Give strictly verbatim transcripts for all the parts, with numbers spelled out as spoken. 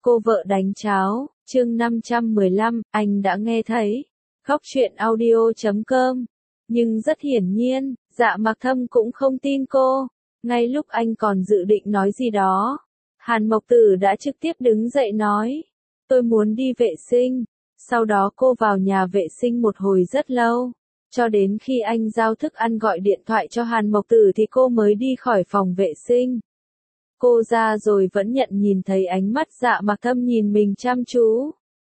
Cô vợ đánh cháo, chương năm trăm mười lăm, anh đã nghe thấy. Khóc chuyện audio chấm com. Nhưng rất hiển nhiên, Dạ Mặc Thâm cũng không tin cô. Ngay lúc anh còn dự định nói gì đó, Hàn Mộc Tử đã trực tiếp đứng dậy nói. Tôi muốn đi vệ sinh. Sau đó cô vào nhà vệ sinh một hồi rất lâu. Cho đến khi anh giao thức ăn gọi điện thoại cho Hàn Mộc Tử thì cô mới đi khỏi phòng vệ sinh. Cô ra rồi vẫn nhận nhìn thấy ánh mắt Dạ Mặc Thâm nhìn mình chăm chú.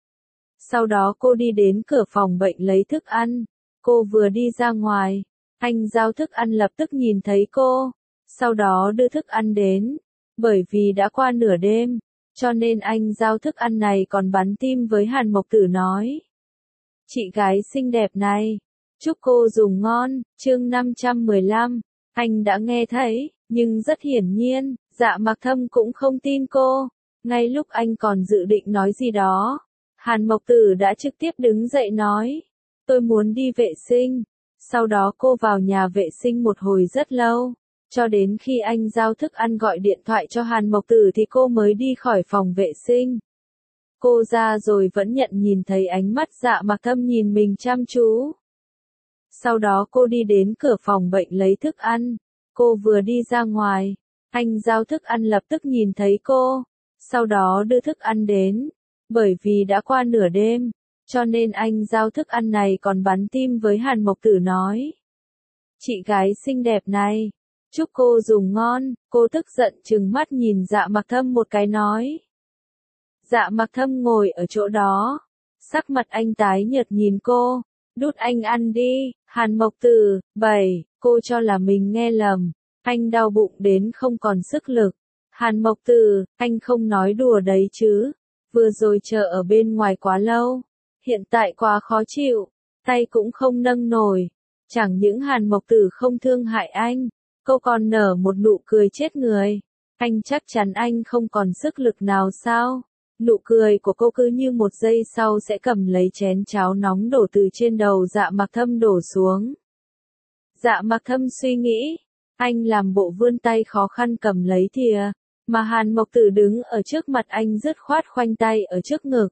Sau đó cô đi đến cửa phòng bệnh lấy thức ăn. Cô vừa đi ra ngoài, anh giao thức ăn lập tức nhìn thấy cô. Sau đó đưa thức ăn đến. Bởi vì đã qua nửa đêm, cho nên anh giao thức ăn này còn bắn tim với Hàn Mộc Tử nói. Chị gái xinh đẹp này, chúc cô dùng ngon, chương năm trăm mười lăm. Anh đã nghe thấy, nhưng rất hiển nhiên, Dạ Mặc Thâm cũng không tin cô. Ngay lúc anh còn dự định nói gì đó, Hàn Mộc Tử đã trực tiếp đứng dậy nói. Tôi muốn đi vệ sinh. Sau đó cô vào nhà vệ sinh một hồi rất lâu. Cho đến khi anh giao thức ăn gọi điện thoại cho Hàn Mộc Tử thì cô mới đi khỏi phòng vệ sinh. Cô ra rồi vẫn nhận nhìn thấy ánh mắt Dạ Mặc Thâm nhìn mình chăm chú. Sau đó cô đi đến cửa phòng bệnh lấy thức ăn. Cô vừa đi ra ngoài, anh giao thức ăn lập tức nhìn thấy cô. Sau đó đưa thức ăn đến. Bởi vì đã qua nửa đêm, cho nên anh giao thức ăn này còn bắn tim với Hàn Mộc Tử nói. Chị gái xinh đẹp này, chúc cô dùng ngon. Cô tức giận trừng mắt nhìn Dạ Mặc Thâm một cái nói. Dạ Mặc Thâm ngồi ở chỗ đó, sắc mặt anh tái nhợt nhìn cô. Đút anh ăn đi. Hàn Mộc Tử, bảy, cô cho là mình nghe lầm. Anh đau bụng đến không còn sức lực. Hàn Mộc Tử, anh không nói đùa đấy chứ. Vừa rồi chờ ở bên ngoài quá lâu. Hiện tại quá khó chịu. Tay cũng không nâng nổi. Chẳng những Hàn Mộc Tử không thương hại anh, cô còn nở một nụ cười chết người. Anh chắc chắn anh không còn sức lực nào sao? Nụ cười của cô cứ như một giây sau sẽ cầm lấy chén cháo nóng đổ từ trên đầu Dạ Mặc Thâm đổ xuống. Dạ Mặc Thâm suy nghĩ, anh làm bộ vươn tay khó khăn cầm lấy thìa, mà Hàn Mộc Tử đứng ở trước mặt anh dứt khoát khoanh tay ở trước ngực.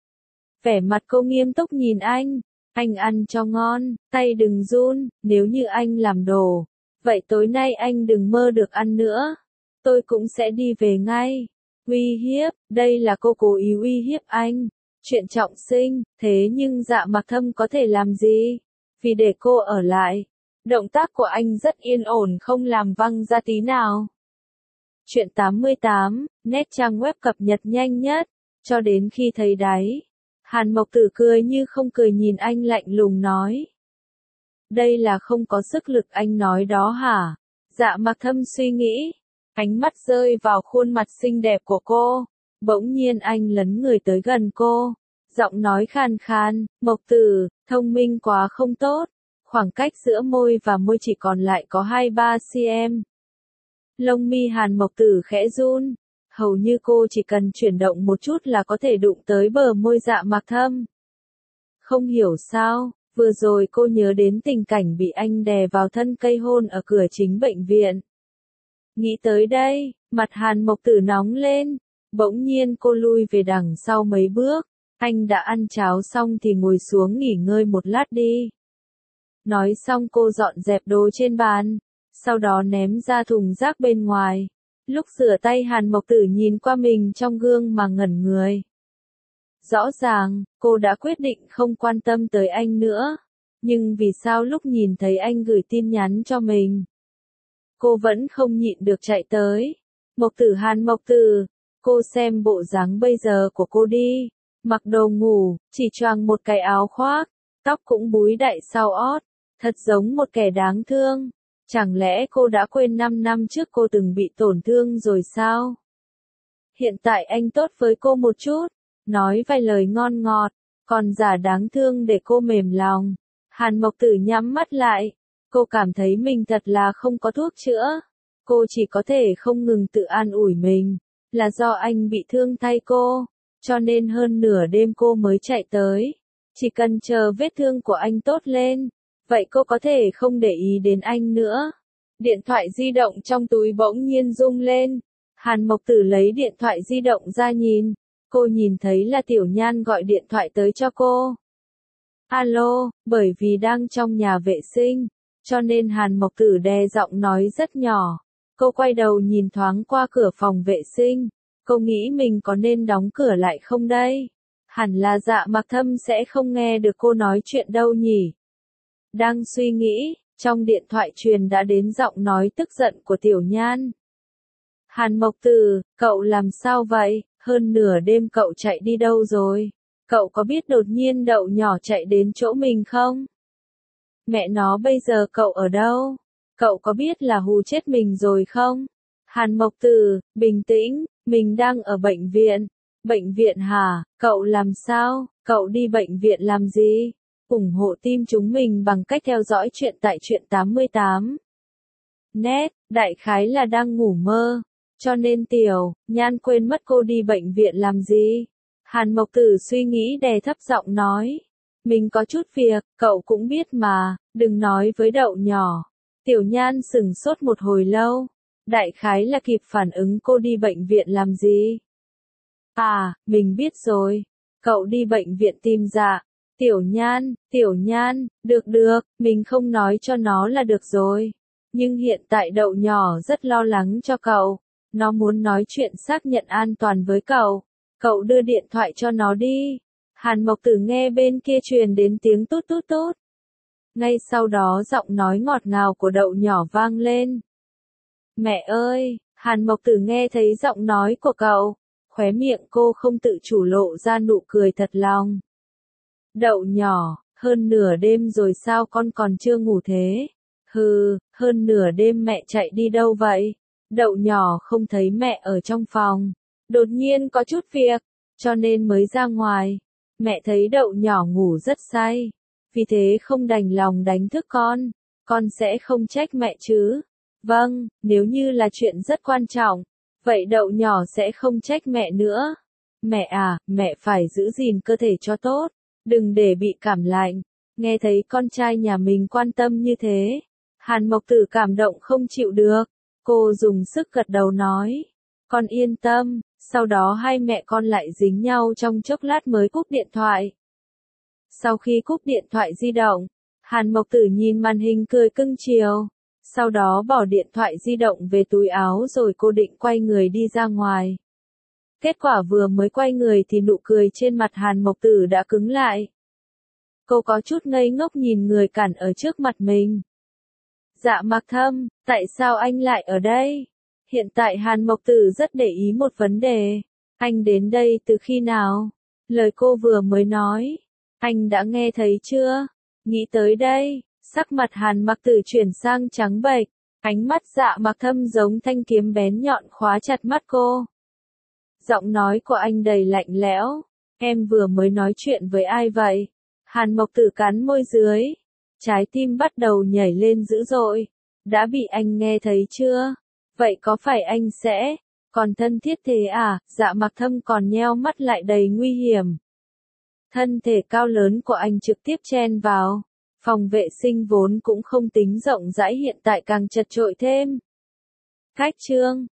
Vẻ mặt cô nghiêm túc nhìn anh, anh ăn cho ngon, tay đừng run, nếu như anh làm đồ, vậy tối nay anh đừng mơ được ăn nữa, tôi cũng sẽ đi về ngay. Uy hiếp, đây là cô cố ý uy hiếp anh. Chuyện trọng sinh, thế nhưng Dạ Mặc Thâm có thể làm gì? Vì để cô ở lại. Động tác của anh rất yên ổn không làm văng ra tí nào. Chuyện tám mươi tám, nét trang web cập nhật nhanh nhất. Cho đến khi thấy đáy, Hàn Mộc Tử cười như không cười nhìn anh lạnh lùng nói. Đây là không có sức lực anh nói đó hả? Dạ Mặc Thâm suy nghĩ. Ánh mắt rơi vào khuôn mặt xinh đẹp của cô. Bỗng nhiên anh lấn người tới gần cô. Giọng nói khàn khàn, Mộc Tử, thông minh quá không tốt. Khoảng cách giữa môi và môi chỉ còn lại có hai ba xăng-ti-mét. Lông mi Hàn Mộc Tử khẽ run. Hầu như cô chỉ cần chuyển động một chút là có thể đụng tới bờ môi Dạ Mặc Thâm. Không hiểu sao, vừa rồi cô nhớ đến tình cảnh bị anh đè vào thân cây hôn ở cửa chính bệnh viện. Nghĩ tới đây, mặt Hàn Mộc Tử nóng lên. Bỗng nhiên cô lui về đằng sau mấy bước. Anh đã ăn cháo xong thì ngồi xuống nghỉ ngơi một lát đi. Nói xong cô dọn dẹp đồ trên bàn. Sau đó ném ra thùng rác bên ngoài. Lúc rửa tay Hàn Mộc Tử nhìn qua mình trong gương mà ngẩn người. Rõ ràng, cô đã quyết định không quan tâm tới anh nữa. Nhưng vì sao lúc nhìn thấy anh gửi tin nhắn cho mình, cô vẫn không nhịn được chạy tới. Mộc Tử, Hàn Mộc Tử, cô xem bộ dáng bây giờ của cô đi. Mặc đồ ngủ, chỉ choàng một cái áo khoác, tóc cũng búi đậy sau ót, thật giống một kẻ đáng thương. Chẳng lẽ cô đã quên năm năm trước cô từng bị tổn thương rồi sao? Hiện tại anh tốt với cô một chút, nói vài lời ngon ngọt, còn giả đáng thương để cô mềm lòng. Hàn Mộc Tử nhắm mắt lại. Cô cảm thấy mình thật là không có thuốc chữa. Cô chỉ có thể không ngừng tự an ủi mình. Là do anh bị thương thay cô. Cho nên hơn nửa đêm cô mới chạy tới. Chỉ cần chờ vết thương của anh tốt lên. Vậy cô có thể không để ý đến anh nữa. Điện thoại di động trong túi bỗng nhiên rung lên. Hàn Mộc Tử lấy điện thoại di động ra nhìn. cô nhìn thấy là Tiểu Nhan gọi điện thoại tới cho cô. Alo, bởi vì đang trong nhà vệ sinh, cho nên Hàn Mộc Tử đè giọng nói rất nhỏ. Cô quay đầu nhìn thoáng qua cửa phòng vệ sinh. Cô nghĩ mình có nên đóng cửa lại không đây? Hẳn là Dạ Mặc Thâm sẽ không nghe được cô nói chuyện đâu nhỉ. Đang suy nghĩ, trong điện thoại truyền đã đến giọng nói tức giận của Tiểu Nhan. Hàn Mộc Tử, cậu làm sao vậy? Hơn nửa đêm cậu chạy đi đâu rồi? Cậu có biết đột nhiên Đậu Nhỏ chạy đến chỗ mình không? Mẹ nó bây giờ cậu ở đâu? Cậu có biết là hù chết mình rồi không? Hàn Mộc Tử, bình tĩnh, mình đang ở bệnh viện. Bệnh viện hả? Cậu làm sao? Cậu đi bệnh viện làm gì? ủng hộ team chúng mình bằng cách theo dõi chuyện tại Truyện tám mươi tám. Net, đại khái là đang ngủ mơ. Cho nên Tiểu Nhan quên mất cô đi bệnh viện làm gì. Hàn Mộc Tử suy nghĩ đè thấp giọng nói. Mình có chút việc, cậu cũng biết mà, đừng nói với Đậu Nhỏ. Tiểu Nhan sững sốt một hồi lâu. Đại khái là kịp phản ứng cô đi bệnh viện làm gì. À, mình biết rồi. Cậu đi bệnh viện tìm Dạ. Tiểu Nhan, Tiểu Nhan, được được, mình không nói cho nó là được rồi. Nhưng hiện tại Đậu Nhỏ rất lo lắng cho cậu. Nó muốn nói chuyện xác nhận an toàn với cậu. Cậu đưa điện thoại cho nó đi. Hàn Mộc Tử nghe bên kia truyền đến tiếng tút tút tút. Ngay sau đó giọng nói ngọt ngào của Đậu Nhỏ vang lên. Mẹ ơi, Hàn Mộc Tử nghe thấy giọng nói của cậu. Khóe miệng cô không tự chủ lộ ra nụ cười thật lòng. Đậu Nhỏ, hơn nửa đêm rồi sao con còn chưa ngủ thế? Hừ, hơn nửa đêm mẹ chạy đi đâu vậy? Đậu Nhỏ không thấy mẹ ở trong phòng. Đột nhiên có chút việc, cho nên mới ra ngoài. Mẹ thấy Đậu Nhỏ ngủ rất say. Vì thế không đành lòng đánh thức con. Con sẽ không trách mẹ chứ? Vâng, nếu như là chuyện rất quan trọng. Vậy Đậu Nhỏ sẽ không trách mẹ nữa. Mẹ à, mẹ phải giữ gìn cơ thể cho tốt. Đừng để bị cảm lạnh. Nghe thấy con trai nhà mình quan tâm như thế. Hàn Mộc Tử cảm động không chịu được. Cô dùng sức gật đầu nói. Con yên tâm. Sau đó hai mẹ con lại dính nhau trong chốc lát mới cúp điện thoại. Sau khi cúp điện thoại di động, Hàn Mộc Tử nhìn màn hình cười cưng chiều. Sau đó bỏ điện thoại di động về túi áo rồi cô định quay người đi ra ngoài. Kết quả vừa mới quay người thì nụ cười trên mặt Hàn Mộc Tử đã cứng lại. Cô có chút ngây ngốc nhìn người cản ở trước mặt mình. Dạ Mặc Thâm, tại sao anh lại ở đây? Hiện tại Hàn Mộc Tử rất để ý một vấn đề. Anh đến đây từ khi nào? Lời cô vừa mới nói. Anh đã nghe thấy chưa? Nghĩ tới đây, sắc mặt Hàn Mộc Tử chuyển sang trắng bệch. Ánh mắt Dạ Mặc Thâm giống thanh kiếm bén nhọn khóa chặt mắt cô. Giọng nói của anh đầy lạnh lẽo. Em vừa mới nói chuyện với ai vậy? Hàn Mộc Tử cắn môi dưới. Trái tim bắt đầu nhảy lên dữ dội. Đã bị anh nghe thấy chưa? Vậy có phải anh sẽ còn thân thiết thế à? Dạ Mặc Thâm còn nheo mắt lại đầy nguy hiểm. Thân thể cao lớn của anh trực tiếp chen vào. Phòng vệ sinh vốn cũng không tính rộng rãi hiện tại càng chật chội thêm. Cách chương